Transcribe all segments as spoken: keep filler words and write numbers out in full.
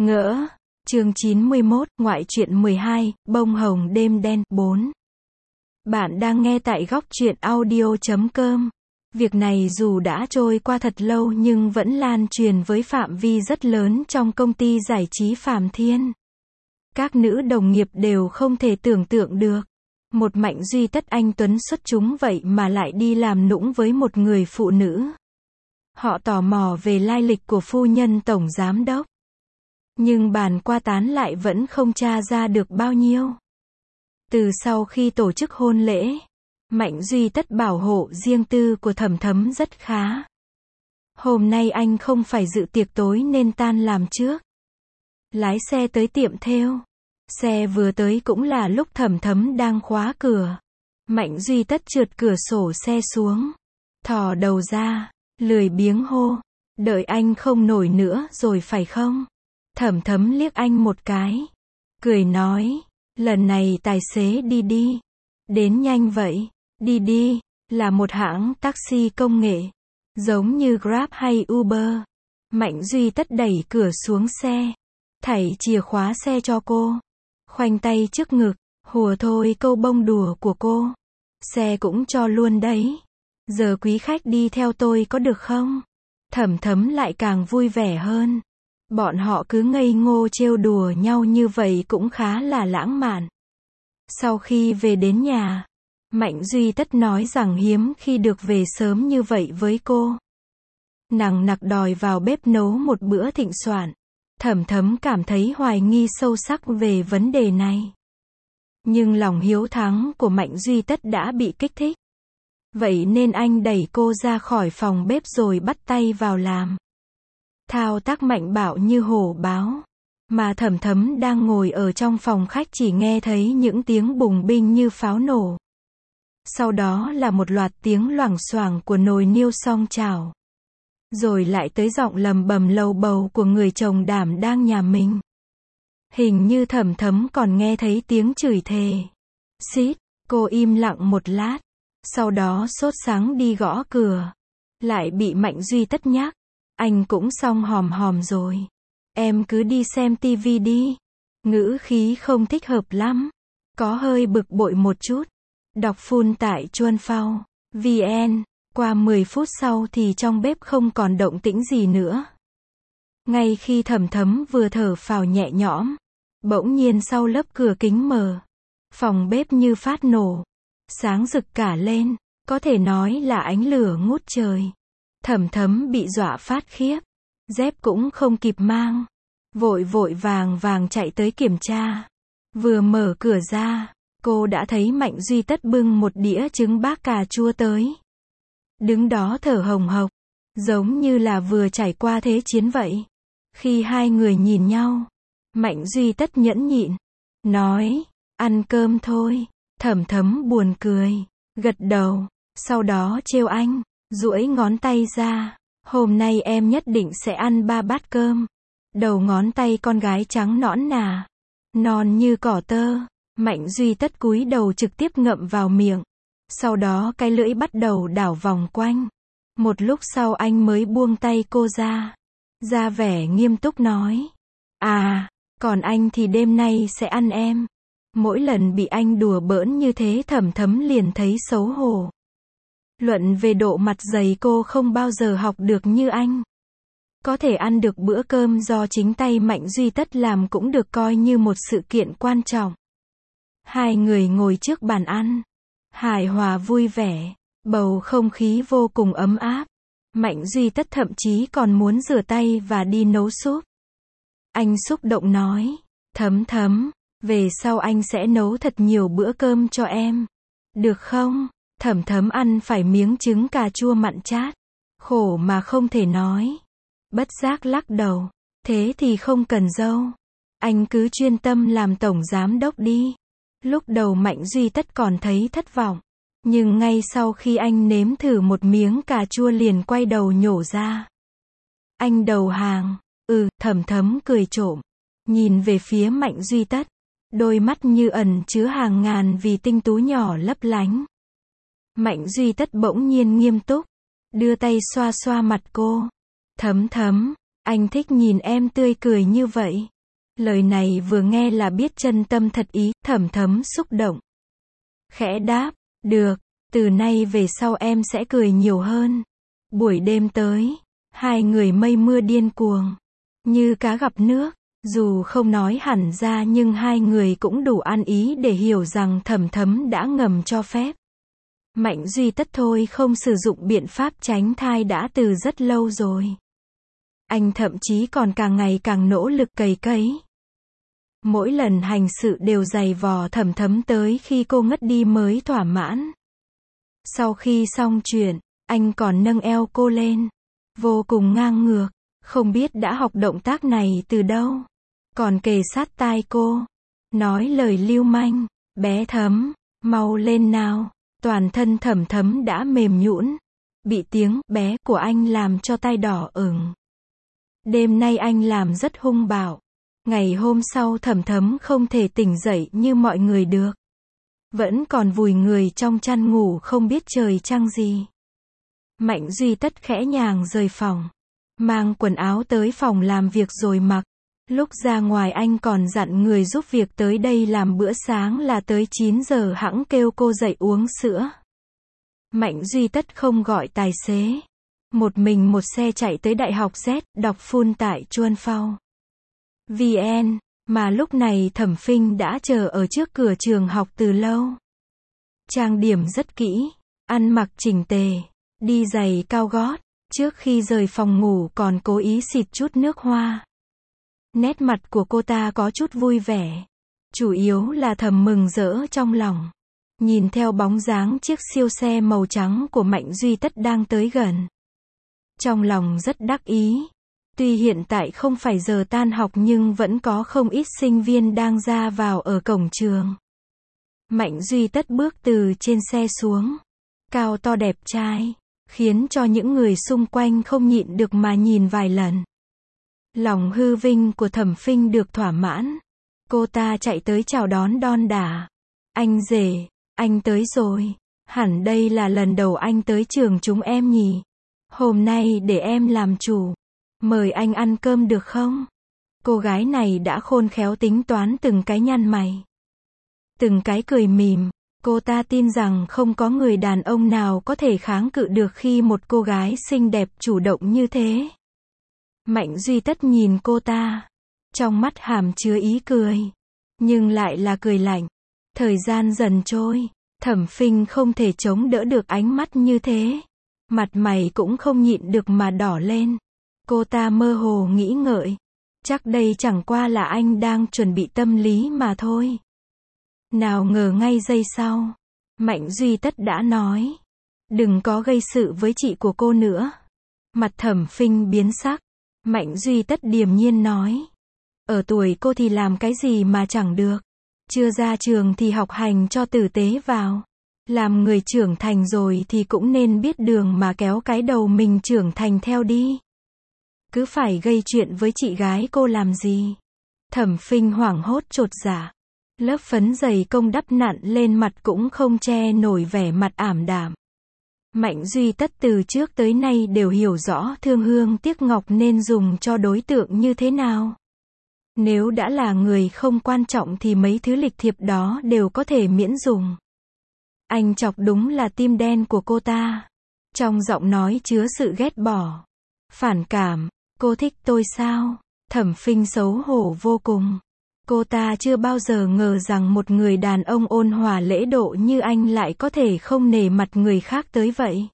Ngỡ. Chương chín mươi mốt, ngoại truyện mười hai, bông hồng đêm đen, bốn. Bạn đang nghe tại góc truyện audio chấm com. Việc này dù đã trôi qua thật lâu nhưng vẫn lan truyền với phạm vi rất lớn trong công ty giải trí Phàm Thiên. Các nữ đồng nghiệp đều không thể tưởng tượng được. Một Mạnh Duy Tất anh tuấn xuất chúng vậy mà lại đi làm nũng với một người phụ nữ. Họ tò mò về lai lịch của phu nhân tổng giám đốc. Nhưng bàn qua tán lại vẫn không tra ra được bao nhiêu. Từ sau khi tổ chức hôn lễ, Mạnh Duy Tất bảo hộ riêng tư của Thẩm Thấm rất khá. Hôm nay anh không phải dự tiệc tối nên tan làm trước. Lái xe tới tiệm thêu. Xe vừa tới cũng là lúc Thẩm Thấm đang khóa cửa. Mạnh Duy Tất trượt cửa sổ xe xuống. Thò đầu ra, lười biếng hô. Đợi anh không nổi nữa rồi phải không? Thẩm Thấm liếc anh một cái. Cười nói, lần này tài xế đi đi. Đến nhanh vậy. Đi đi, là một hãng taxi công nghệ. Giống như Grab hay Uber. Mạnh Duy Tất đẩy cửa xuống xe. Thảy chìa khóa xe cho cô. Khoanh tay trước ngực, hùa thôi câu bông đùa của cô. Xe cũng cho luôn đấy. Giờ quý khách đi theo tôi có được không? Thẩm Thấm lại càng vui vẻ hơn. Bọn họ cứ ngây ngô trêu đùa nhau như vậy cũng khá là lãng mạn. Sau khi về đến nhà, Mạnh Duy Tất nói rằng hiếm khi được về sớm như vậy với cô. Nằng nặc đòi vào bếp nấu một bữa thịnh soạn. Thẩm Thấm cảm thấy hoài nghi sâu sắc về vấn đề này. Nhưng lòng hiếu thắng của Mạnh Duy Tất đã bị kích thích. Vậy nên anh đẩy cô ra khỏi phòng bếp rồi bắt tay vào làm. Thao tác mạnh bạo như hổ báo. Mà Thẩm Thấm đang ngồi ở trong phòng khách chỉ nghe thấy những tiếng bùng binh như pháo nổ. Sau đó là một loạt tiếng loảng xoảng của nồi niêu song chảo. Rồi lại tới giọng lầm bầm lầu bầu của người chồng đảm đang nhà mình. Hình như Thẩm Thấm còn nghe thấy tiếng chửi thề. Xít, cô im lặng một lát. Sau đó sốt sắng đi gõ cửa. Lại bị Mạnh Duy Tất nhắc. Anh cũng xong hòm hòm rồi. Em cứ đi xem tivi đi. Ngữ khí không thích hợp lắm. Có hơi bực bội một chút. Đọc full tại chuan phao vn. Qua mười phút sau thì trong bếp không còn động tĩnh gì nữa. Ngay khi Thẩm Thấm vừa thở phào nhẹ nhõm, bỗng nhiên sau lớp cửa kính mở, phòng bếp như phát nổ, sáng rực cả lên, có thể nói là ánh lửa ngút trời. Thẩm Thấm bị dọa phát khiếp, dép cũng không kịp mang, vội vội vàng vàng chạy tới kiểm tra. Vừa mở cửa ra, cô đã thấy Mạnh Duy Tất bưng một đĩa trứng bác cà chua tới. Đứng đó thở hồng hộc, giống như là vừa trải qua thế chiến vậy. Khi hai người nhìn nhau, Mạnh Duy Tất nhẫn nhịn, nói, ăn cơm thôi. Thẩm Thấm buồn cười, gật đầu, sau đó trêu anh, duỗi ngón tay ra, hôm nay em nhất định sẽ ăn ba bát cơm. Đầu ngón tay con gái trắng nõn nà, non như cỏ tơ. Mạnh Duy Tất cúi đầu trực tiếp ngậm vào miệng. Sau đó cái lưỡi bắt đầu đảo vòng quanh. Một lúc sau anh mới buông tay cô ra. Ra vẻ nghiêm túc nói. À, còn anh thì đêm nay sẽ ăn em. Mỗi lần bị anh đùa bỡn như thế Thẩm Thấm liền thấy xấu hổ. Luận về độ mặt dày cô không bao giờ học được như anh. Có thể ăn được bữa cơm do chính tay Mạnh Duy Tất làm cũng được coi như một sự kiện quan trọng. Hai người ngồi trước bàn ăn. Hài hòa vui vẻ, bầu không khí vô cùng ấm áp. Mạnh Duy Tất thậm chí còn muốn rửa tay và đi nấu súp. Anh xúc động nói, Thấm Thấm, về sau anh sẽ nấu thật nhiều bữa cơm cho em. Được không? Thẩm Thấm ăn phải miếng trứng cà chua mặn chát. Khổ mà không thể nói. Bất giác lắc đầu. Thế thì không cần dâu. Anh cứ chuyên tâm làm tổng giám đốc đi. Lúc đầu Mạnh Duy Tất còn thấy thất vọng. Nhưng ngay sau khi anh nếm thử một miếng cà chua liền quay đầu nhổ ra. Anh đầu hàng. Ừ, Thẩm Thấm cười trộm. Nhìn về phía Mạnh Duy Tất. Đôi mắt như ẩn chứa hàng ngàn vì tinh tú nhỏ lấp lánh. Mạnh Duy Tất bỗng nhiên nghiêm túc. Đưa tay xoa xoa mặt cô. Thấm Thấm, Anh thích nhìn em tươi cười như vậy. Lời này vừa nghe là biết chân tâm thật ý, Thẩm Thấm xúc động. Khẽ đáp, được, từ nay về sau em sẽ cười nhiều hơn. Buổi đêm tới, hai người mây mưa điên cuồng, như cá gặp nước. Dù không nói hẳn ra nhưng hai người cũng đủ ăn ý để hiểu rằng Thẩm Thấm đã ngầm cho phép. Mạnh Duy Tất thôi không sử dụng biện pháp tránh thai đã từ rất lâu rồi. Anh thậm chí còn càng ngày càng nỗ lực cày cấy. Mỗi lần hành sự đều giày vò Thẩm Thấm tới khi cô ngất đi mới thỏa mãn. Sau khi xong chuyện, anh còn nâng eo cô lên. Vô cùng ngang ngược, không biết đã học động tác này từ đâu. Còn kề sát tai cô, nói lời lưu manh, bé Thấm, mau lên nào. Toàn thân Thẩm Thấm đã mềm nhũn, bị tiếng bé của anh làm cho tai đỏ ửng. Đêm nay anh làm rất hung bạo. Ngày hôm sau Thẩm Thấm không thể tỉnh dậy như mọi người được. Vẫn còn vùi người trong chăn ngủ không biết trời trăng gì. Mạnh Duy Tất khẽ nhàng rời phòng, mang quần áo tới phòng làm việc rồi mặc. Lúc ra ngoài anh còn dặn người giúp việc tới đây làm bữa sáng là tới chín giờ hẵng kêu cô dậy uống sữa. Mạnh Duy Tất không gọi tài xế. Một mình một xe chạy tới Đại học Z, đọc full tại Chuan Phao vê en, mà lúc này Thẩm Phinh đã chờ ở trước cửa trường học từ lâu. Trang điểm rất kỹ, ăn mặc chỉnh tề, đi giày cao gót, trước khi rời phòng ngủ còn cố ý xịt chút nước hoa. Nét mặt của cô ta có chút vui vẻ, chủ yếu là thầm mừng rỡ trong lòng. Nhìn theo bóng dáng chiếc siêu xe màu trắng của Mạnh Duy Tất đang tới gần. Trong lòng rất đắc ý. Tuy hiện tại không phải giờ tan học nhưng vẫn có không ít sinh viên đang ra vào ở cổng trường. Mạnh Duy Tất bước từ trên xe xuống, cao to đẹp trai, khiến cho những người xung quanh không nhịn được mà nhìn vài lần. Lòng hư vinh của Thẩm Phinh được thỏa mãn. Cô ta chạy tới chào đón đon đả. Anh rể, anh tới rồi. Hẳn đây là lần đầu anh tới trường chúng em nhỉ. Hôm nay để em làm chủ. Mời anh ăn cơm được không? Cô gái này đã khôn khéo tính toán từng cái nhăn mày, từng cái cười mỉm. Cô ta tin rằng không có người đàn ông nào có thể kháng cự được khi một cô gái xinh đẹp chủ động như thế. Mạnh Duy Tất nhìn cô ta, trong mắt hàm chứa ý cười, nhưng lại là cười lạnh. Thời gian dần trôi, Thẩm Phinh không thể chống đỡ được ánh mắt như thế. Mặt mày cũng không nhịn được mà đỏ lên. Cô ta mơ hồ nghĩ ngợi, chắc đây chẳng qua là anh đang chuẩn bị tâm lý mà thôi. Nào ngờ ngay giây sau, Mạnh Duy Tất đã nói, đừng có gây sự với chị của cô nữa. Mặt Thẩm Phinh biến sắc. Mạnh Duy Tất điềm nhiên nói, ở tuổi cô thì làm cái gì mà chẳng được. Chưa ra trường thì học hành cho tử tế vào. Làm người trưởng thành rồi thì cũng nên biết đường mà kéo cái đầu mình trưởng thành theo đi. Cứ phải gây chuyện với chị gái cô làm gì? Thẩm Phinh hoảng hốt chột dạ. Lớp phấn dày công đắp nặn lên mặt cũng không che nổi vẻ mặt ảm đạm. Mạnh Duy Tất từ trước tới nay đều hiểu rõ thương hương tiếc ngọc nên dùng cho đối tượng như thế nào. Nếu đã là người không quan trọng thì mấy thứ lịch thiệp đó đều có thể miễn dùng. Anh chọc đúng là tim đen của cô ta. Trong giọng nói chứa sự ghét bỏ, phản cảm. Cô thích tôi sao? Thẩm Phinh xấu hổ vô cùng. Cô ta chưa bao giờ ngờ rằng một người đàn ông ôn hòa lễ độ như anh lại có thể không nể mặt người khác tới vậy.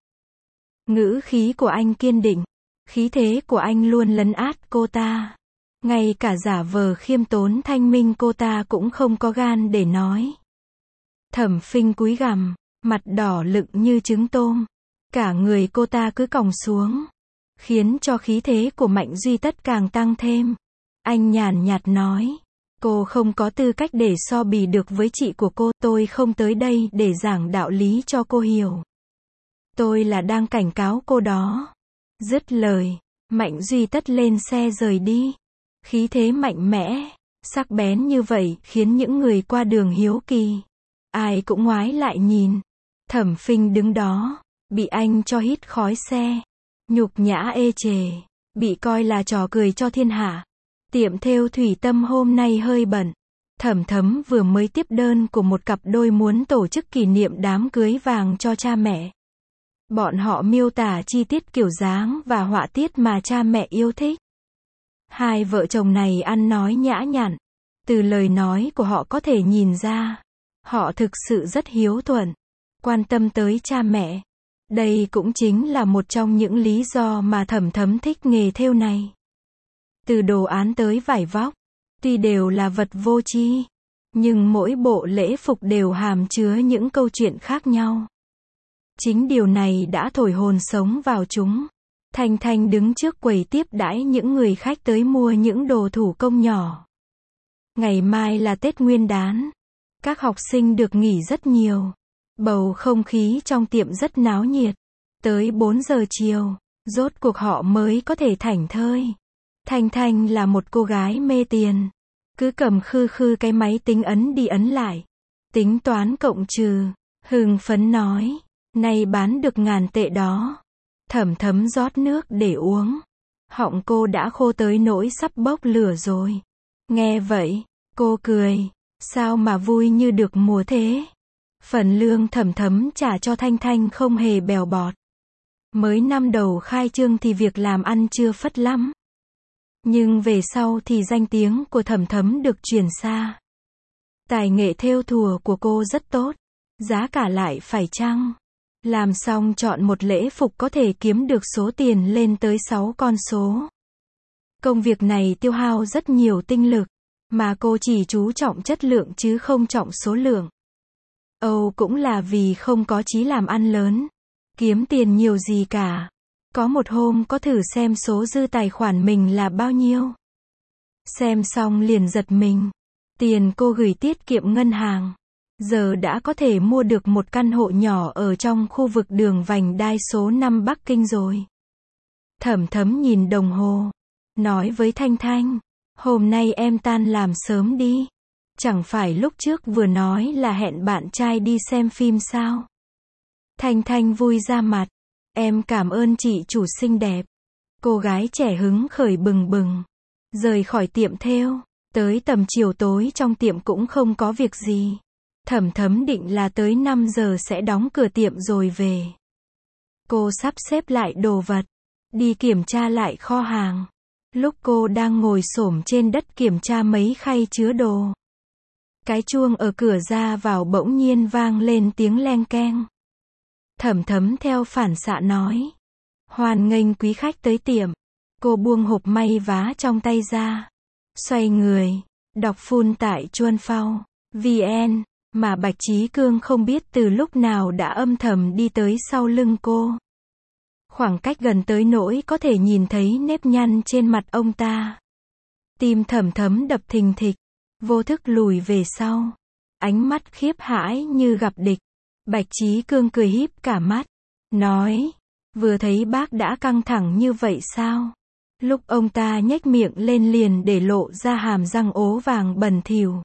Ngữ khí của anh kiên định, khí thế của anh luôn lấn át cô ta. Ngay cả giả vờ khiêm tốn thanh minh cô ta cũng không có gan để nói. Thẩm Phinh cúi gằm, mặt đỏ lựng như trứng tôm. Cả người cô ta cứ còng xuống, khiến cho khí thế của Mạnh Duy Tất càng tăng thêm. Anh nhàn nhạt nói, cô không có tư cách để so bì được với chị của cô. Tôi không tới đây để giảng đạo lý cho cô hiểu. Tôi là đang cảnh cáo cô đó. Dứt lời, Mạnh Duy Tất lên xe rời đi. Khí thế mạnh mẽ, sắc bén như vậy khiến những người qua đường hiếu kỳ. Ai cũng ngoái lại nhìn. Thẩm Phinh đứng đó, bị anh cho hít khói xe. Nhục nhã ê chề. bị coi là trò cười cho thiên hạ. Tiệm thêu Thủy Tâm hôm nay hơi bận. Thẩm Thấm vừa mới tiếp đơn của một cặp đôi muốn tổ chức kỷ niệm đám cưới vàng cho cha mẹ. Bọn họ miêu tả chi tiết kiểu dáng và họa tiết mà cha mẹ yêu thích. Hai vợ chồng này ăn nói nhã nhặn. Từ lời nói của họ có thể nhìn ra, họ thực sự rất hiếu thuận, quan tâm tới cha mẹ. Đây cũng chính là một trong những lý do mà Thẩm Thấm thích nghề thêu này. Từ đồ án tới vải vóc, tuy đều là vật vô tri, nhưng mỗi bộ lễ phục đều hàm chứa những câu chuyện khác nhau. Chính điều này đã thổi hồn sống vào chúng. Thanh Thanh đứng trước quầy tiếp đãi những người khách tới mua những đồ thủ công nhỏ. Ngày mai là Tết Nguyên đán. Các học sinh được nghỉ rất nhiều. Bầu không khí trong tiệm rất náo nhiệt. Tới bốn giờ chiều, rốt cuộc họ mới có thể thảnh thơi. Thanh Thanh là một cô gái mê tiền. Cứ cầm khư khư cái máy tính ấn đi ấn lại. Tính toán cộng trừ. Hưng phấn nói. Nay bán được ngàn tệ đó. Thẩm Thấm rót nước để uống. Họng cô đã khô tới nỗi sắp bốc lửa rồi. Nghe vậy, cô cười. Sao mà vui như được mùa thế? Phần lương Thẩm Thấm trả cho Thanh Thanh không hề bèo bọt. Mới năm đầu khai trương thì việc làm ăn chưa phất lắm. Nhưng về sau thì danh tiếng của Thẩm Thấm được truyền xa. Tài nghệ thêu thùa của cô rất tốt. Giá cả lại phải chăng. Làm xong chọn một lễ phục có thể kiếm được số tiền lên tới sáu con số. Công việc này tiêu hao rất nhiều tinh lực, mà cô chỉ chú trọng chất lượng chứ không trọng số lượng. Âu cũng là vì không có chí làm ăn lớn, kiếm tiền nhiều gì cả. Có một hôm có thử xem số dư tài khoản mình là bao nhiêu. Xem xong liền giật mình. Tiền cô gửi tiết kiệm ngân hàng. Giờ đã có thể mua được một căn hộ nhỏ ở trong khu vực đường vành đai số năm Bắc Kinh rồi. Thẩm Thấm nhìn đồng hồ. Nói với Thanh Thanh. Hôm nay em tan làm sớm đi. Chẳng phải lúc trước vừa nói là hẹn bạn trai đi xem phim sao? Thanh Thanh vui ra mặt. Em cảm ơn chị chủ xinh đẹp. Cô gái trẻ hứng khởi bừng bừng. Rời khỏi tiệm thêu. Tới tầm chiều tối trong tiệm cũng không có việc gì. Thẩm Thấm định là tới năm giờ sẽ đóng cửa tiệm rồi về. Cô sắp xếp lại đồ vật. Đi kiểm tra lại kho hàng. Lúc cô đang ngồi xổm trên đất kiểm tra mấy khay chứa đồ. Cái chuông ở cửa ra vào bỗng nhiên vang lên tiếng leng keng. Thẩm Thấm theo phản xạ nói. Hoan nghênh quý khách tới tiệm. Cô buông hộp may vá trong tay ra. Xoay người. Đọc phun tại chuan phao. vn. Mà Bạch Chí Cương không biết từ lúc nào đã âm thầm đi tới sau lưng cô. Khoảng cách gần tới nỗi có thể nhìn thấy nếp nhăn trên mặt ông ta. Tim Thẩm Thấm đập thình thịch. Vô thức lùi về sau. Ánh mắt khiếp hãi như gặp địch. Bạch Chí Cương cười híp cả mắt. Nói. Vừa thấy bác đã căng thẳng như vậy sao? Lúc ông ta nhếch miệng lên liền để lộ ra hàm răng ố vàng bẩn thỉu.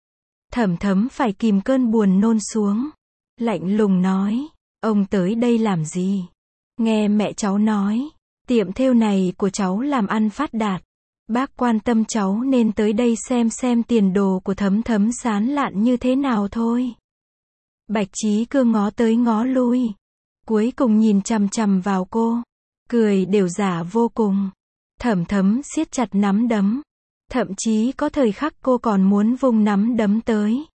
Thẩm Thấm phải kìm cơn buồn nôn xuống. Lạnh lùng nói. Ông tới đây làm gì? Nghe mẹ cháu nói. Tiệm thêu này của cháu làm ăn phát đạt. Bác quan tâm cháu nên tới đây xem xem tiền đồ của Thấm Thấm sán lạn như thế nào thôi. Bạch Chí Cương ngó tới ngó lui. Cuối cùng nhìn chằm chằm vào cô. Cười đều giả vô cùng. Thẩm Thấm siết chặt nắm đấm. Thậm chí có thời khắc cô còn muốn vung nắm đấm tới.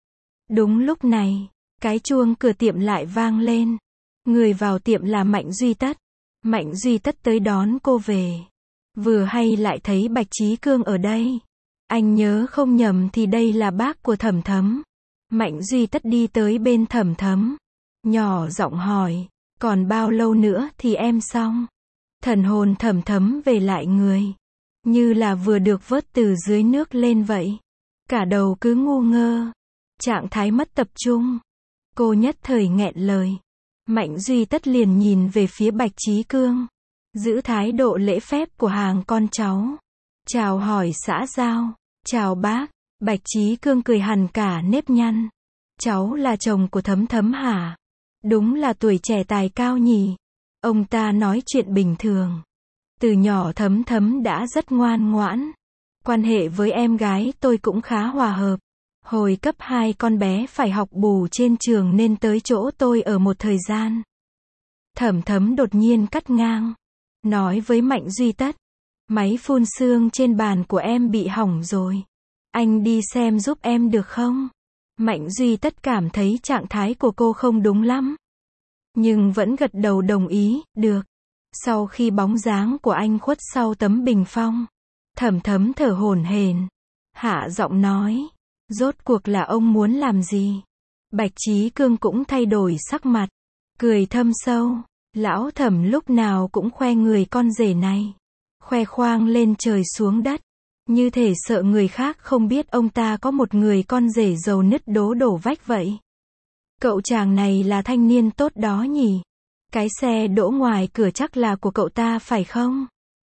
Đúng lúc này, cái chuông cửa tiệm lại vang lên. Người vào tiệm là Mạnh Duy Tất. Mạnh Duy Tất tới đón cô về. Vừa hay lại thấy Bạch Chí Cương ở đây. Anh nhớ không nhầm thì đây là bác của Thẩm Thấm. Mạnh Duy Tất đi tới bên Thẩm Thấm. Nhỏ giọng hỏi. Còn bao lâu nữa thì em xong? Thần hồn Thẩm Thấm về lại người. Như là vừa được vớt từ dưới nước lên vậy. Cả đầu cứ ngu ngơ. Trạng thái mất tập trung. Cô nhất thời nghẹn lời. Mạnh Duy Tất liền nhìn về phía Bạch Chí Cương. Giữ thái độ lễ phép của hàng con cháu. Chào hỏi xã giao. Chào bác. Bạch Chí Cương cười hằn cả nếp nhăn. Cháu là chồng của Thấm Thấm hả? Đúng là tuổi trẻ tài cao nhỉ. Ông ta nói chuyện bình thường. Từ nhỏ Thấm Thấm đã rất ngoan ngoãn. Quan hệ với em gái tôi cũng khá hòa hợp. Hồi cấp hai con bé phải học bù trên trường nên tới chỗ tôi ở một thời gian. Thẩm Thấm đột nhiên cắt ngang. Nói với Mạnh Duy Tất. Máy phun sương trên bàn của em bị hỏng rồi. Anh đi xem giúp em được không? Mạnh Duy Tất cảm thấy trạng thái của cô không đúng lắm. Nhưng vẫn gật đầu đồng ý, được. Sau khi bóng dáng của anh khuất sau tấm bình phong, Thẩm Thấm thở hổn hển, hạ giọng nói, rốt cuộc là ông muốn làm gì? Bạch Chí Cương cũng thay đổi sắc mặt, cười thâm sâu, lão Thẩm lúc nào cũng khoe người con rể này, khoe khoang lên trời xuống đất, như thể sợ người khác không biết ông ta có một người con rể giàu nứt đố đổ vách vậy. Cậu chàng này là thanh niên tốt đó nhỉ? Cái xe đỗ ngoài cửa chắc là của cậu ta phải không?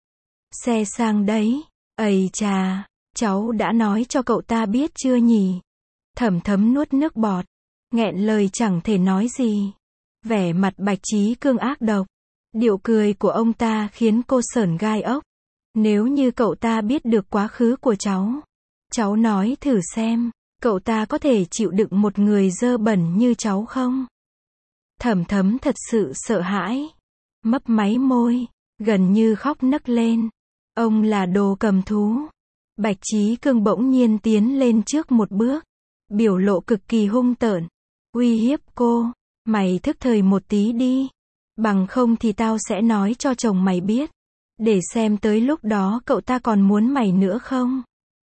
Xe sang đấy. Ây chà, cháu đã nói cho cậu ta biết chưa nhỉ? Thẩm Thấm nuốt nước bọt, nghẹn lời chẳng thể nói gì. Vẻ mặt Bạch Chí Cương ác độc. Điệu cười của ông ta khiến cô sởn gai ốc. Nếu như cậu ta biết được quá khứ của cháu, cháu nói thử xem, cậu ta có thể chịu đựng một người dơ bẩn như cháu không? Thẩm Thấm thật sự sợ hãi, mấp máy môi, gần như khóc nấc lên. Ông là đồ cầm thú. Bạch Chí Cương bỗng nhiên tiến lên trước một bước, biểu lộ cực kỳ hung tợn, uy hiếp cô, mày thức thời một tí đi, bằng không thì tao sẽ nói cho chồng mày biết, để xem tới lúc đó cậu ta còn muốn mày nữa không.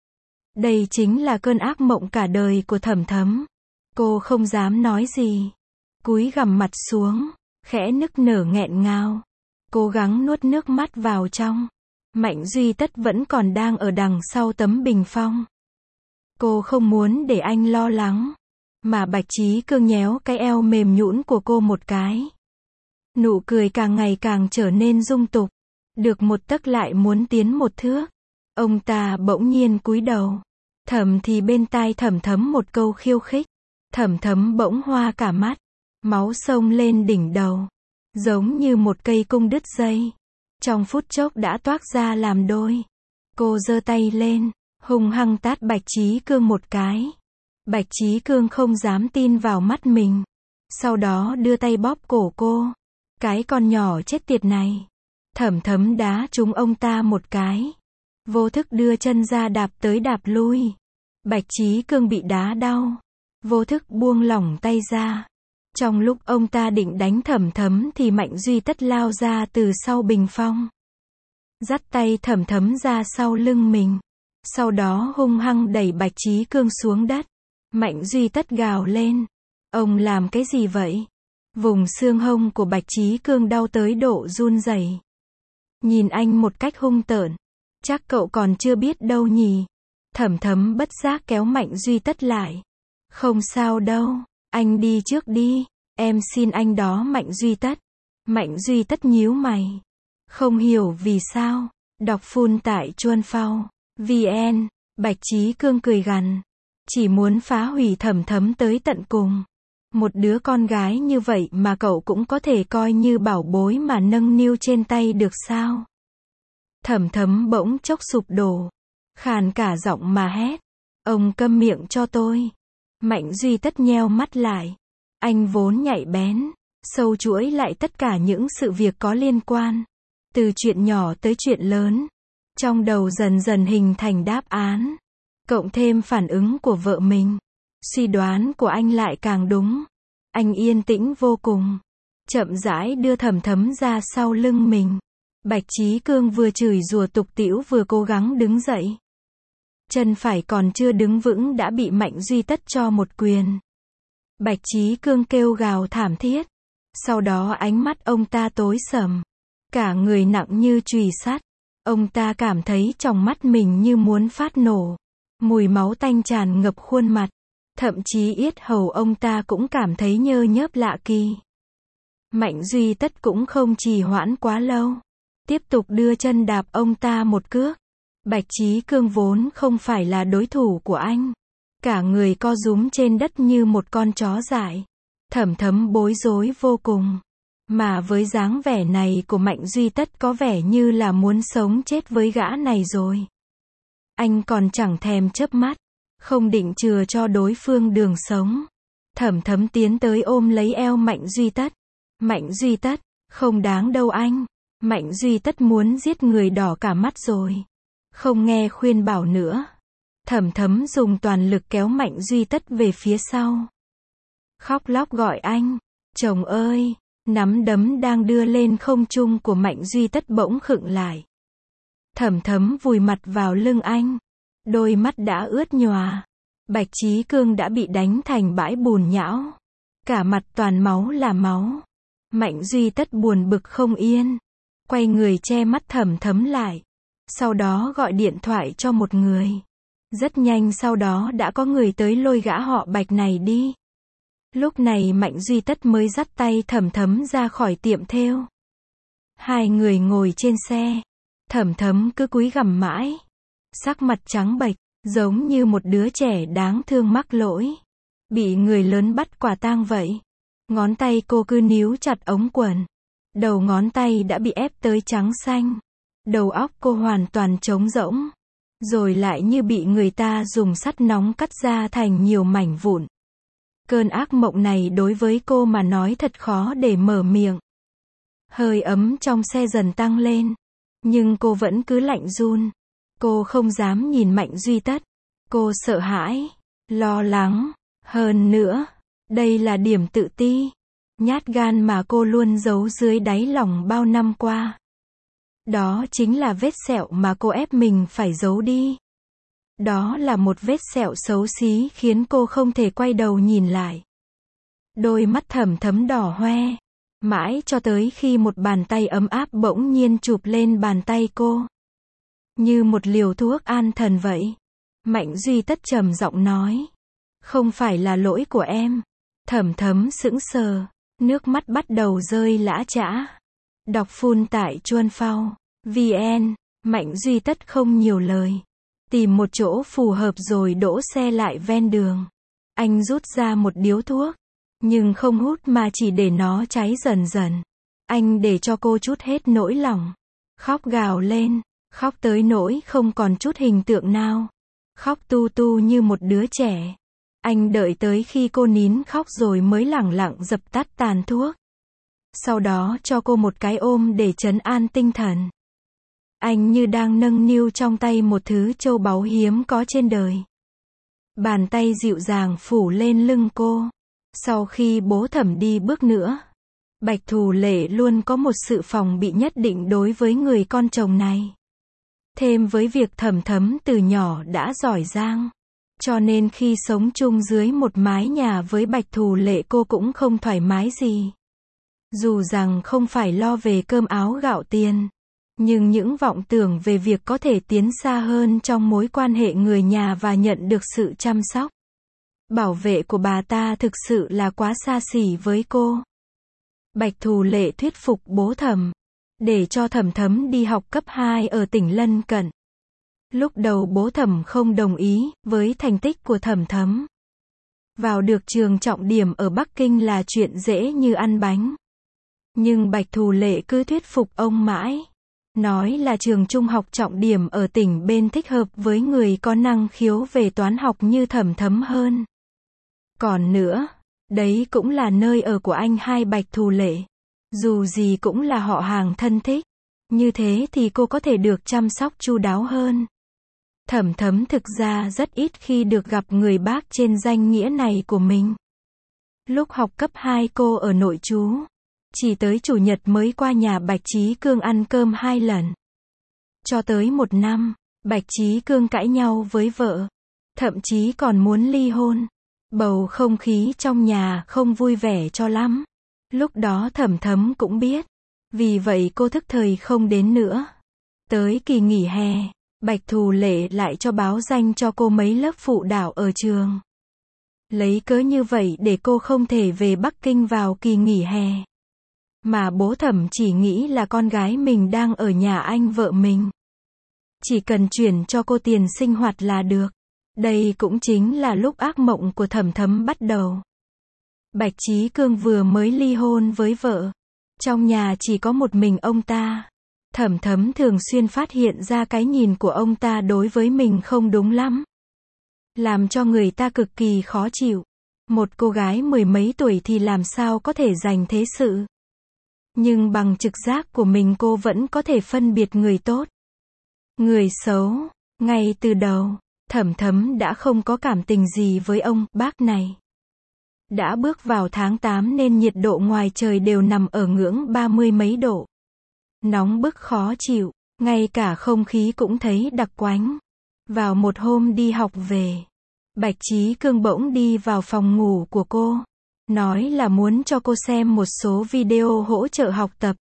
Đây chính là cơn ác mộng cả đời của Thẩm Thấm. Cô không dám nói gì, cúi gằm mặt xuống, khẽ nức nở nghẹn ngào, cố gắng nuốt nước mắt vào trong. Mạnh Duy Tất vẫn còn đang ở đằng sau tấm bình phong. Cô không muốn để anh lo lắng, mà Bạch Chí Cương nhéo cái eo mềm nhũn của cô một cái. Nụ cười càng ngày càng trở nên dung tục, được một tấc lại muốn tiến một thước. Ông ta bỗng nhiên cúi đầu, thầm thì bên tai Thẩm Thấm một câu khiêu khích. Thẩm Thấm bỗng hoa cả mắt, máu xông lên đỉnh đầu, giống như một cây cung đứt dây. Trong phút chốc đã toác ra làm đôi. Cô giơ tay lên, hung hăng tát Bạch Chí Cương một cái. Bạch Chí Cương không dám tin vào mắt mình. Sau đó đưa tay bóp cổ cô. Cái con nhỏ chết tiệt này. Thẩm Thấm đá trúng ông ta một cái. Vô thức đưa chân ra đạp tới đạp lui. Bạch Chí Cương bị đá đau, vô thức buông lỏng tay ra. Trong lúc ông ta định đánh Thẩm Thấm thì Mạnh Duy Tất lao ra từ sau bình phong, dắt tay Thẩm Thấm ra sau lưng mình, sau đó hung hăng đẩy Bạch Chí Cương xuống đất. Mạnh Duy Tất gào lên, ông làm cái gì vậy? Vùng xương hông của Bạch Chí Cương đau tới độ run rẩy. Nhìn anh một cách hung tợn, chắc cậu còn chưa biết đâu nhỉ? Thẩm Thấm bất giác kéo Mạnh Duy Tất lại. Không sao đâu, anh đi trước đi, em xin anh đó. Mạnh Duy Tất. Mạnh Duy Tất nhíu mày, không hiểu vì sao. Đọc full tại chuan phao vn. Bạch Chí Cương cười gằn, chỉ muốn phá hủy Thẩm Thấm tới tận cùng. Một đứa con gái như vậy mà cậu cũng có thể coi như bảo bối mà nâng niu trên tay được sao? Thẩm Thấm bỗng chốc sụp đổ, khàn cả giọng mà hét, ông câm miệng cho tôi. Mạnh Duy Tất nheo mắt lại. Anh vốn nhạy bén, sâu chuỗi lại tất cả những sự việc có liên quan, từ chuyện nhỏ tới chuyện lớn. Trong đầu dần dần hình thành đáp án, cộng thêm phản ứng của vợ mình, suy đoán của anh lại càng đúng. Anh yên tĩnh vô cùng, chậm rãi đưa Thẩm Thấm ra sau lưng mình. Bạch Chí Cương vừa chửi rủa tục tĩu vừa cố gắng đứng dậy. Chân phải còn chưa đứng vững đã bị Mạnh Duy Tất cho một quyền. Bạch Chí Cương kêu gào thảm thiết. Sau đó ánh mắt ông ta tối sầm, cả người nặng như chùy sắt. Ông ta cảm thấy trong mắt mình như muốn phát nổ. Mùi máu tanh tràn ngập khuôn mặt. Thậm chí yết hầu ông ta cũng cảm thấy nhơ nhớp lạ kỳ. Mạnh Duy Tất cũng không trì hoãn quá lâu, tiếp tục đưa chân đạp ông ta một cước. Bạch Chí Cương vốn không phải là đối thủ của anh, cả người co rúm trên đất như một con chó dại. Thẩm Thấm bối rối vô cùng, Mà với dáng vẻ này của Mạnh Duy Tất có vẻ như là muốn sống chết với gã này rồi. Anh còn chẳng thèm chớp mắt, không định chừa cho đối phương đường sống. Thẩm Thấm tiến tới ôm lấy eo Mạnh Duy Tất. Mạnh Duy Tất, không đáng đâu anh. Mạnh Duy Tất muốn giết người đỏ cả mắt rồi. Không nghe khuyên bảo nữa. Thẩm Thấm dùng toàn lực kéo Mạnh Duy Tất về phía sau. Khóc lóc gọi anh. Chồng ơi! Nắm đấm đang đưa lên không trung của Mạnh Duy Tất bỗng khựng lại. Thẩm Thấm vùi mặt vào lưng anh. Đôi mắt đã ướt nhòa. Bạch Chí Cương đã bị đánh thành bãi bùn nhão. Cả mặt toàn máu là máu. Mạnh Duy Tất buồn bực không yên. Quay người che mắt Thẩm Thấm lại. Sau đó gọi điện thoại cho một người. Rất nhanh sau đó đã có người tới lôi gã họ Bạch này đi. Lúc này Mạnh Duy Tất mới dắt tay Thẩm Thấm ra khỏi tiệm thêu. Hai người ngồi trên xe. Thẩm Thấm cứ cúi gằm mãi. Sắc mặt trắng bệch, giống như một đứa trẻ đáng thương mắc lỗi. Bị người lớn bắt quả tang vậy. Ngón tay cô cứ níu chặt ống quần. Đầu ngón tay đã bị ép tới trắng xanh. Đầu óc cô hoàn toàn trống rỗng. Rồi lại như bị người ta dùng sắt nóng cắt ra thành nhiều mảnh vụn. Cơn ác mộng này đối với cô mà nói thật khó để mở miệng. Hơi ấm trong xe dần tăng lên. Nhưng cô vẫn cứ lạnh run. Cô không dám nhìn Mạnh Duy Tất. Cô sợ hãi, lo lắng. Hơn nữa, đây là điểm tự ti, nhát gan mà cô luôn giấu dưới đáy lòng bao năm qua. Đó chính là vết sẹo mà cô ép mình phải giấu đi. Đó là một vết sẹo xấu xí khiến cô không thể quay đầu nhìn lại. Đôi mắt Thẩm Thấm đỏ hoe. Mãi cho tới khi một bàn tay ấm áp bỗng nhiên chụp lên bàn tay cô. Như một liều thuốc an thần vậy. Mạnh Duy Tất trầm giọng nói. Không phải là lỗi của em. Thẩm Thấm sững sờ. Nước mắt bắt đầu rơi lã chã. Đọc full tại chuan phao vn. Mạnh Duy Tất không nhiều lời. Tìm một chỗ phù hợp rồi đỗ xe lại ven đường. Anh rút ra một điếu thuốc. Nhưng không hút mà chỉ để nó cháy dần dần. Anh để cho cô chút hết nỗi lòng. Khóc gào lên. Khóc tới nỗi không còn chút hình tượng nào. Khóc tu tu như một đứa trẻ. Anh đợi tới khi cô nín khóc rồi mới lẳng lặng dập tắt tàn thuốc. Sau đó cho cô một cái ôm để trấn an tinh thần. Anh như đang nâng niu trong tay một thứ châu báu hiếm có trên đời. Bàn tay dịu dàng phủ lên lưng cô. Sau khi bố Thẩm đi bước nữa, Bạch Thù Lệ luôn có một sự phòng bị nhất định đối với người con chồng này. Thêm với việc Thẩm Thấm từ nhỏ đã giỏi giang, cho nên khi sống chung dưới một mái nhà với Bạch Thù Lệ cô cũng không thoải mái gì. Dù rằng không phải lo về cơm áo gạo tiền, nhưng những vọng tưởng về việc có thể tiến xa hơn trong mối quan hệ người nhà và nhận được sự chăm sóc, bảo vệ của bà ta thực sự là quá xa xỉ với cô. Bạch Thù Lệ thuyết phục bố Thẩm, để cho Thẩm Thấm đi học cấp hai ở tỉnh lân cận. Lúc đầu bố Thẩm không đồng ý với thành tích của Thẩm Thấm. Vào được trường trọng điểm ở Bắc Kinh là chuyện dễ như ăn bánh. Nhưng Bạch Thù Lệ cứ thuyết phục ông mãi. Nói là trường trung học trọng điểm ở tỉnh bên thích hợp với người có năng khiếu về toán học như Thẩm Thấm hơn. Còn nữa, đấy cũng là nơi ở của anh hai Bạch Thù Lệ. Dù gì cũng là họ hàng thân thích. Như thế thì cô có thể được chăm sóc chu đáo hơn. Thẩm Thấm thực ra rất ít khi được gặp người bác trên danh nghĩa này của mình. Lúc học cấp hai cô ở nội trú. Chỉ tới chủ nhật mới qua nhà Bạch Chí Cương ăn cơm hai lần. Cho tới một năm, Bạch Chí Cương cãi nhau với vợ. Thậm chí còn muốn ly hôn. Bầu không khí trong nhà không vui vẻ cho lắm. Lúc đó Thẩm Thấm cũng biết. Vì vậy cô thức thời không đến nữa. Tới kỳ nghỉ hè, Bạch Thù Lệ lại cho báo danh cho cô mấy lớp phụ đạo ở trường. Lấy cớ như vậy để cô không thể về Bắc Kinh vào kỳ nghỉ hè. Mà bố Thẩm chỉ nghĩ là con gái mình đang ở nhà anh vợ mình. Chỉ cần chuyển cho cô tiền sinh hoạt là được. Đây cũng chính là lúc ác mộng của Thẩm Thấm bắt đầu. Bạch Chí Cương vừa mới ly hôn với vợ. Trong nhà chỉ có một mình ông ta. Thẩm Thấm thường xuyên phát hiện ra cái nhìn của ông ta đối với mình không đúng lắm, làm cho người ta cực kỳ khó chịu. Một cô gái mười mấy tuổi thì làm sao có thể giành thế sự. Nhưng bằng trực giác của mình cô vẫn có thể phân biệt người tốt, người xấu. Ngay từ đầu, Thẩm Thấm đã không có cảm tình gì với ông bác này. Đã bước vào tháng tám nên nhiệt độ ngoài trời đều nằm ở ngưỡng ba mươi mấy độ. Nóng bức khó chịu, ngay cả không khí cũng thấy đặc quánh. Vào một hôm đi học về, Bạch Trí Cương bỗng đi vào phòng ngủ của cô, nói là muốn cho cô xem một số video hỗ trợ học tập.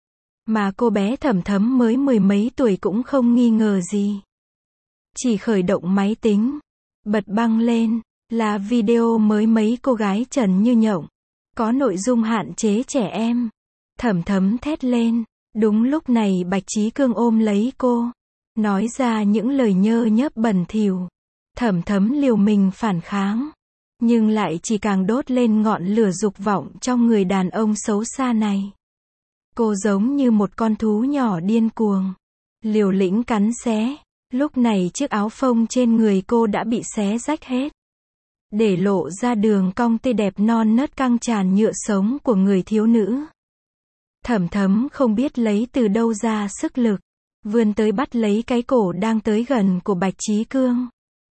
Mà cô bé Thẩm Thấm mới mười mấy tuổi cũng không nghi ngờ gì. Chỉ khởi động máy tính, bật băng lên, là video mới mấy cô gái trần như nhộng, có nội dung hạn chế trẻ em. Thẩm Thấm thét lên. Đúng lúc này Bạch Trí Cương ôm lấy cô, nói ra những lời nhơ nhớp bẩn thỉu. Thẩm Thấm liều mình phản kháng, nhưng lại chỉ càng đốt lên ngọn lửa dục vọng trong người đàn ông xấu xa này. Cô giống như một con thú nhỏ điên cuồng, liều lĩnh cắn xé. Lúc này chiếc áo phông trên người cô đã bị xé rách hết, để lộ ra đường cong tươi đẹp non nớt căng tràn nhựa sống của người thiếu nữ. Thẩm Thấm không biết lấy từ đâu ra sức lực, vươn tới bắt lấy cái cổ đang tới gần của Bạch Trí Cương.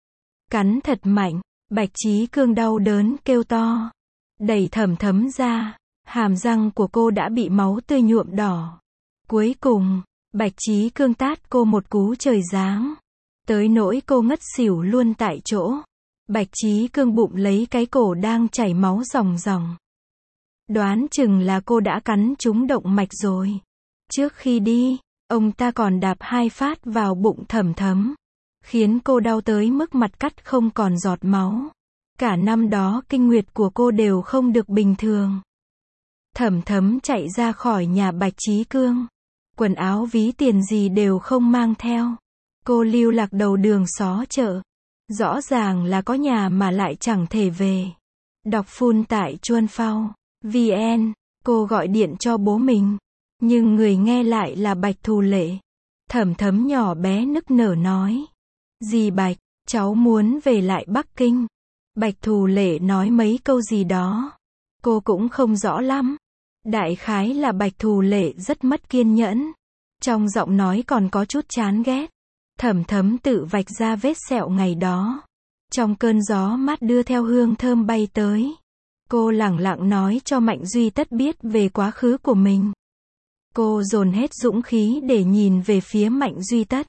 Cắn thật mạnh, Bạch Trí Cương đau đớn kêu to, đẩy Thẩm Thấm ra, hàm răng của cô đã bị máu tươi nhuộm đỏ. Cuối cùng, Bạch Trí Cương tát cô một cú trời giáng, tới nỗi cô ngất xỉu luôn tại chỗ. Bạch Trí Cương bụng lấy cái cổ đang chảy máu ròng ròng. Đoán chừng là cô đã cắn trúng động mạch rồi. Trước khi đi, ông ta còn đạp hai phát vào bụng Thẩm Thấm, khiến cô đau tới mức mặt cắt không còn giọt máu. Cả năm đó kinh nguyệt của cô đều không được bình thường. Thẩm Thấm chạy ra khỏi nhà Bạch Trí Cương, quần áo ví tiền gì đều không mang theo. Cô lưu lạc đầu đường xó chợ, rõ ràng là có nhà mà lại chẳng thể về. Đọc phun tại Chuan Phao vê en, cô gọi điện cho bố mình, nhưng người nghe lại là Bạch Thù Lệ. Thẩm Thấm nhỏ bé nức nở nói, dì Bạch, cháu muốn về lại Bắc Kinh. Bạch Thù Lệ nói mấy câu gì đó, cô cũng không rõ lắm. Đại khái là Bạch Thù Lệ rất mất kiên nhẫn, trong giọng nói còn có chút chán ghét. Thẩm Thấm tự vạch ra vết sẹo ngày đó. Trong cơn gió mát đưa theo hương thơm bay tới, cô lẳng lặng nói cho Mạnh Duy Tất biết về quá khứ của mình. Cô dồn hết dũng khí để nhìn về phía Mạnh Duy Tất.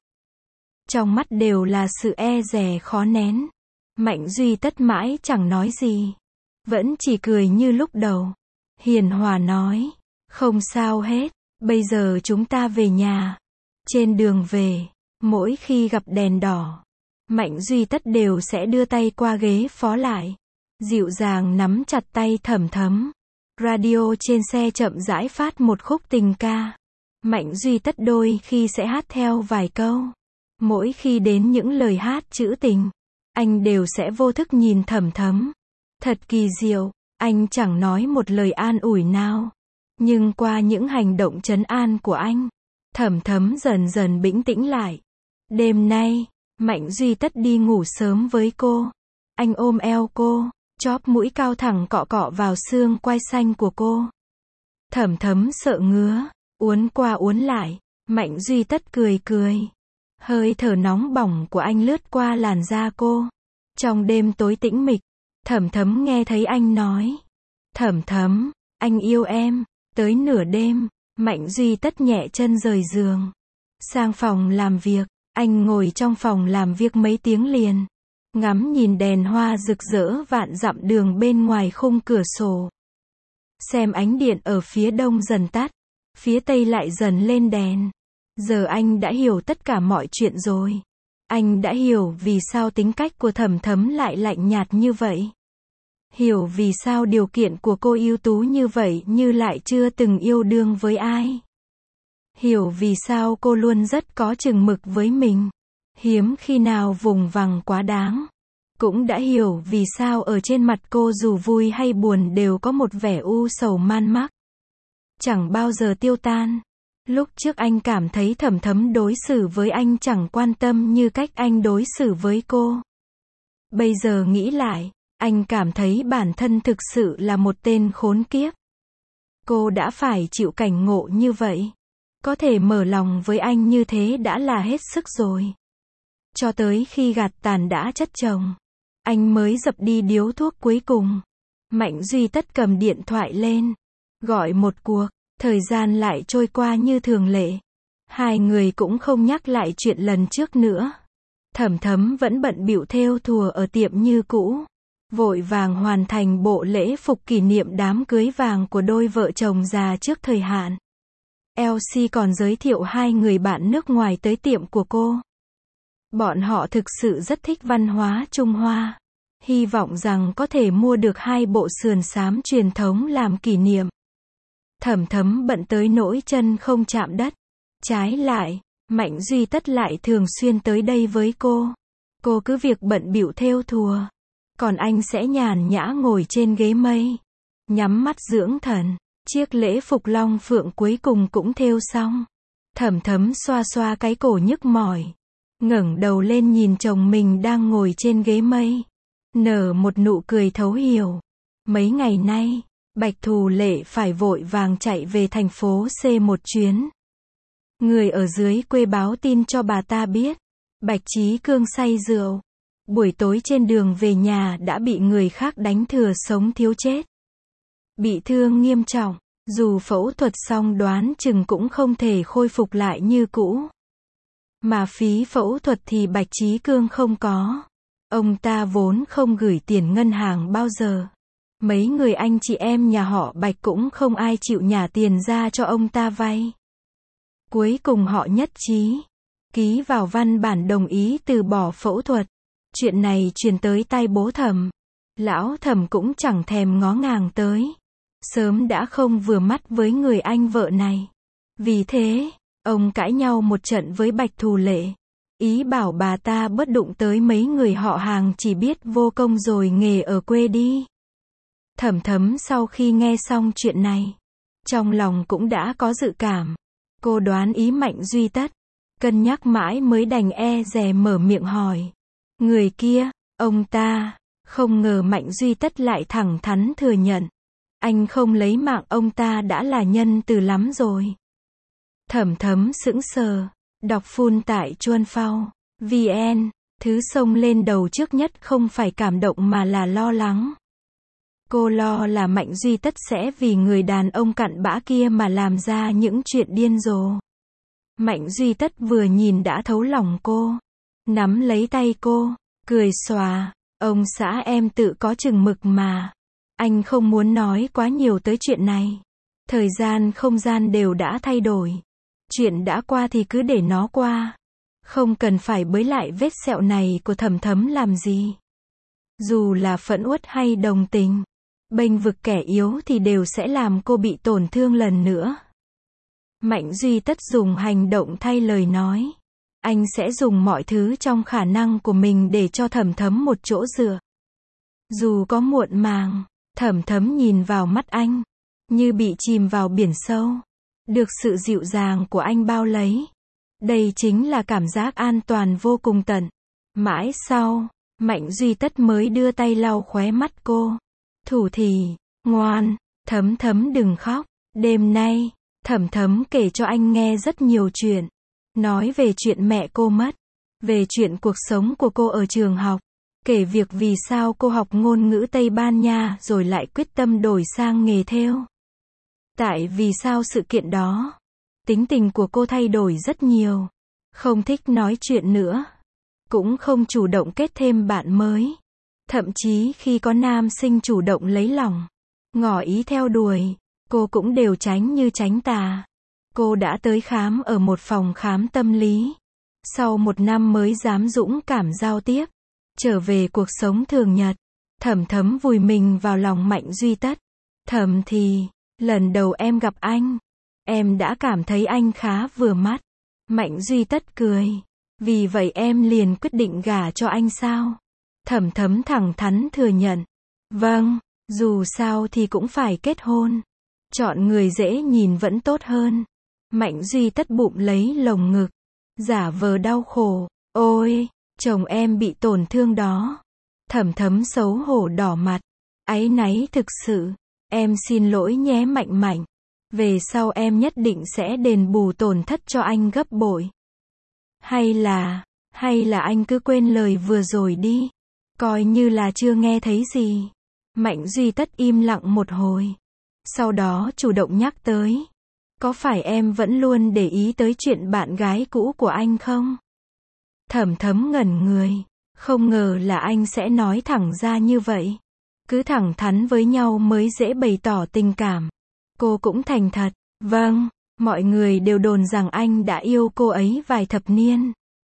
Trong mắt đều là sự e dè khó nén. Mạnh Duy Tất mãi chẳng nói gì, vẫn chỉ cười như lúc đầu. Hiền hòa nói, không sao hết, bây giờ chúng ta về nhà. Trên đường về, mỗi khi gặp đèn đỏ, Mạnh Duy Tất đều sẽ đưa tay qua ghế phó lại, dịu dàng nắm chặt tay Thẩm Thấm. Radio trên xe chậm rãi phát một khúc tình ca. Mạnh Duy Tất đôi khi sẽ hát theo vài câu. Mỗi khi đến những lời hát trữ tình, anh đều sẽ vô thức nhìn Thẩm Thấm. Thật kỳ diệu, anh chẳng nói một lời an ủi nào, nhưng qua những hành động trấn an của anh, Thẩm Thấm dần dần bình tĩnh lại. Đêm nay, Mạnh Duy Tất đi ngủ sớm với cô. Anh ôm eo cô, chóp mũi cao thẳng cọ cọ vào xương quai xanh của cô. Thẩm Thấm sợ ngứa, uốn qua uốn lại. Mạnh Duy Tất cười cười. Hơi thở nóng bỏng của anh lướt qua làn da cô. Trong đêm tối tĩnh mịch, Thẩm Thấm nghe thấy anh nói, Thẩm Thấm, anh yêu em. Tới nửa đêm, Mạnh Duy Tất nhẹ chân rời giường, sang phòng làm việc. Anh ngồi trong phòng làm việc mấy tiếng liền, ngắm nhìn đèn hoa rực rỡ vạn dặm đường bên ngoài khung cửa sổ. Xem ánh điện ở phía đông dần tắt, phía tây lại dần lên đèn. Giờ anh đã hiểu tất cả mọi chuyện rồi. Anh đã hiểu vì sao tính cách của Thẩm Thấm lại lạnh nhạt như vậy. Hiểu vì sao điều kiện của cô ưu tú như vậy như lại chưa từng yêu đương với ai. Hiểu vì sao cô luôn rất có chừng mực với mình, hiếm khi nào vùng vằng quá đáng. Cũng đã hiểu vì sao ở trên mặt cô dù vui hay buồn đều có một vẻ u sầu man mác. chẳng bao giờ tiêu tan. Lúc trước anh cảm thấy Thẩm Thấm đối xử với anh chẳng quan tâm như cách anh đối xử với cô. Bây giờ nghĩ lại, anh cảm thấy bản thân thực sự là một tên khốn kiếp. Cô đã phải chịu cảnh ngộ như vậy. Có thể mở lòng với anh như thế đã là hết sức rồi. Cho tới khi gạt tàn đã chất chồng, anh mới dập đi điếu thuốc cuối cùng. Mạnh Duy Tất cầm điện thoại lên, gọi một cuộc, thời gian lại trôi qua như thường lệ. Hai người cũng không nhắc lại chuyện lần trước nữa. Thẩm Thấm vẫn bận bịu thêu thùa ở tiệm như cũ, vội vàng hoàn thành bộ lễ phục kỷ niệm đám cưới vàng của đôi vợ chồng già trước thời hạn. Elsie còn giới thiệu hai người bạn nước ngoài tới tiệm của cô. Bọn họ thực sự rất thích văn hóa Trung Hoa. Hy vọng rằng có thể mua được hai bộ sườn xám truyền thống làm kỷ niệm. Thẩm Thấm bận tới nỗi chân không chạm đất. Trái lại, Mạnh Duy Tất lại thường xuyên tới đây với cô. Cô cứ việc bận bịu thêu thùa, còn anh sẽ nhàn nhã ngồi trên ghế mây, nhắm mắt dưỡng thần. Chiếc lễ phục long phượng cuối cùng cũng thêu xong. Thẩm Thấm xoa xoa cái cổ nhức mỏi, ngẩng đầu lên nhìn chồng mình đang ngồi trên ghế mây, nở một nụ cười thấu hiểu. Mấy ngày nay, Bạch Thù Lệ phải vội vàng chạy về thành phố C một chuyến. Người ở dưới quê báo tin cho bà ta biết, Bạch Chí Cương say rượu. Buổi tối trên đường về nhà đã bị người khác đánh thừa sống thiếu chết. Bị thương nghiêm trọng, dù phẫu thuật xong đoán chừng cũng không thể khôi phục lại như cũ. Mà phí phẫu thuật thì Bạch Chí Cương không có. Ông ta vốn không gửi tiền ngân hàng bao giờ. Mấy người anh chị em nhà họ Bạch cũng không ai chịu nhả tiền ra cho ông ta vay. Cuối cùng họ nhất trí, ký vào văn bản đồng ý từ bỏ phẫu thuật. Chuyện này truyền tới tai bố Thẩm. Lão Thẩm cũng chẳng thèm ngó ngàng tới. Sớm đã không vừa mắt với người anh vợ này. Vì thế, ông cãi nhau một trận với Bạch Thù Lệ. Ý bảo bà ta bớt đụng tới mấy người họ hàng chỉ biết vô công rồi nghề ở quê đi. Thẩm Thấm sau khi nghe xong chuyện này, trong lòng cũng đã có dự cảm. Cô đoán ý Mạnh Duy Tất, cân nhắc mãi mới đành e dè mở miệng hỏi. Người kia, ông ta, không ngờ Mạnh Duy Tất lại thẳng thắn thừa nhận. Anh không lấy mạng ông ta đã là nhân từ lắm rồi. Thẩm Thấm sững sờ, đọc phun tại chuan phao vn, thứ xông lên đầu trước nhất không phải cảm động mà là lo lắng. Cô lo là Mạnh Duy Tất sẽ vì người đàn ông cặn bã kia mà làm ra những chuyện điên rồ. Mạnh Duy Tất vừa nhìn đã thấu lòng cô, nắm lấy tay cô, cười xòa, ông xã em tự có chừng mực mà. Anh không muốn nói quá nhiều tới chuyện này. Thời gian không gian đều đã thay đổi. Chuyện đã qua thì cứ để nó qua. Không cần phải bới lại vết sẹo này của Thẩm Thấm làm gì. Dù là phẫn uất hay đồng tình, bênh vực kẻ yếu thì đều sẽ làm cô bị tổn thương lần nữa. Mạnh Duy Tất dùng hành động thay lời nói. Anh sẽ dùng mọi thứ trong khả năng của mình để cho Thẩm Thấm một chỗ dựa. Dù có muộn màng, Thẩm Thấm nhìn vào mắt anh, như bị chìm vào biển sâu. Được sự dịu dàng của anh bao lấy. Đây chính là cảm giác an toàn vô cùng tận. Mãi sau, Mạnh Duy Tất mới đưa tay lau khóe mắt cô. Thủ thì, ngoan, Thấm Thấm đừng khóc. Đêm nay, Thẩm Thấm kể cho anh nghe rất nhiều chuyện. Nói về chuyện mẹ cô mất, về chuyện cuộc sống của cô ở trường học, kể việc vì sao cô học ngôn ngữ Tây Ban Nha rồi lại quyết tâm đổi sang nghề thêu. Tại vì sao sự kiện đó, tính tình của cô thay đổi rất nhiều, không thích nói chuyện nữa, cũng không chủ động kết thêm bạn mới. Thậm chí khi có nam sinh chủ động lấy lòng, ngỏ ý theo đuổi, cô cũng đều tránh như tránh tà. Cô đã tới khám ở một phòng khám tâm lý. Sau một năm mới dám dũng cảm giao tiếp, trở về cuộc sống thường nhật. Thẩm Thấm vùi mình vào lòng Mạnh Duy Tất. Thẩm thì, lần đầu em gặp anh, em đã cảm thấy anh khá vừa mắt. Mạnh Duy Tất cười. Vì vậy em liền quyết định gả cho anh sao? Thẩm Thấm thẳng thắn thừa nhận. Vâng, dù sao thì cũng phải kết hôn. Chọn người dễ nhìn vẫn tốt hơn. Mạnh Duy Tất bụng lấy lồng ngực, giả vờ đau khổ. Ôi, chồng em bị tổn thương đó. Thẩm Thấm xấu hổ đỏ mặt. Áy náy thực sự. Em xin lỗi nhé Mạnh Mạnh. Về sau em nhất định sẽ đền bù tổn thất cho anh gấp bội. Hay là, hay là anh cứ quên lời vừa rồi đi. Coi như là chưa nghe thấy gì. Mạnh Duy Tất im lặng một hồi. Sau đó chủ động nhắc tới. Có phải em vẫn luôn để ý tới chuyện bạn gái cũ của anh không? Thẩm Thấm ngẩn người. Không ngờ là anh sẽ nói thẳng ra như vậy. Cứ thẳng thắn với nhau mới dễ bày tỏ tình cảm. Cô cũng thành thật. Vâng, mọi người đều đồn rằng anh đã yêu cô ấy vài thập niên.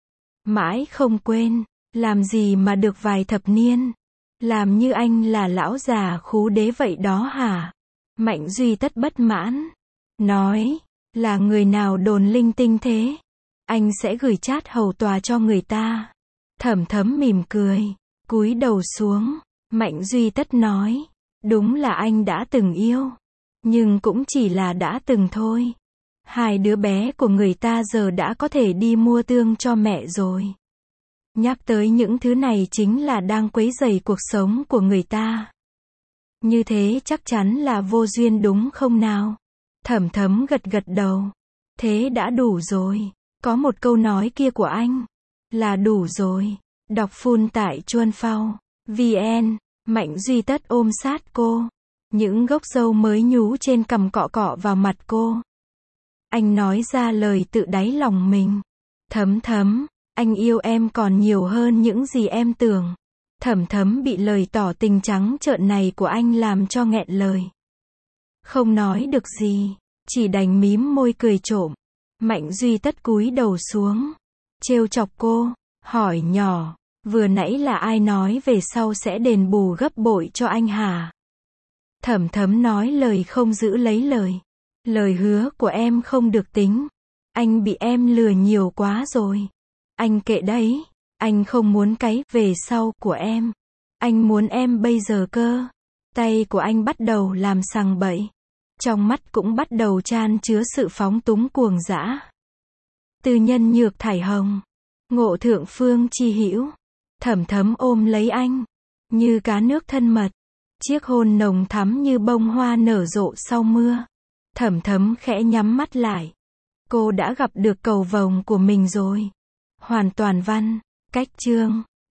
Mãi không quên. Làm gì mà được vài thập niên? Làm như anh là lão già khú đế vậy đó hả? Mạnh Duy Tất bất mãn. Nói, là người nào đồn linh tinh thế? Anh sẽ gửi chat hầu tòa cho người ta. Thẩm Thấm mỉm cười, cúi đầu xuống. Mạnh Duy Tất nói, đúng là anh đã từng yêu. Nhưng cũng chỉ là đã từng thôi. Hai đứa bé của người ta giờ đã có thể đi mua tương cho mẹ rồi. Nhắc tới những thứ này chính là đang quấy rầy cuộc sống của người ta. Như thế chắc chắn là vô duyên đúng không nào? Thẩm Thấm gật gật đầu. Thế đã đủ rồi. Có một câu nói kia của anh. Là đủ rồi. Đọc full tại chuan phao. vn. Mạnh Duy Tất ôm sát cô. Những gốc râu mới nhú trên cằm cọ cọ vào mặt cô. Anh nói ra lời tự đáy lòng mình. Thấm Thấm, anh yêu em còn nhiều hơn những gì em tưởng. Thẩm Thấm bị lời tỏ tình trắng trợn này của anh làm cho nghẹn lời. Không nói được gì, chỉ đành mím môi cười trộm. Mạnh Duy Tất cúi đầu xuống, trêu chọc cô, hỏi nhỏ, vừa nãy là ai nói về sau sẽ đền bù gấp bội cho anh hả? Thẩm Thấm nói lời không giữ lấy lời. Lời hứa của em không được tính. Anh bị em lừa nhiều quá rồi. Anh kệ đấy. Anh không muốn cái về sau của em. Anh muốn em bây giờ cơ. Tay của anh bắt đầu làm sằng bậy. Trong mắt cũng bắt đầu chan chứa sự phóng túng cuồng dã. Tư nhân nhược thải hồng. Ngộ thượng phương chi hữu. Thẩm Thấm ôm lấy anh. Như cá nước thân mật. Chiếc hôn nồng thắm như bông hoa nở rộ sau mưa. Thẩm Thấm khẽ nhắm mắt lại. Cô đã gặp được cầu vồng của mình rồi. Hoàn toàn văn. Cách chương.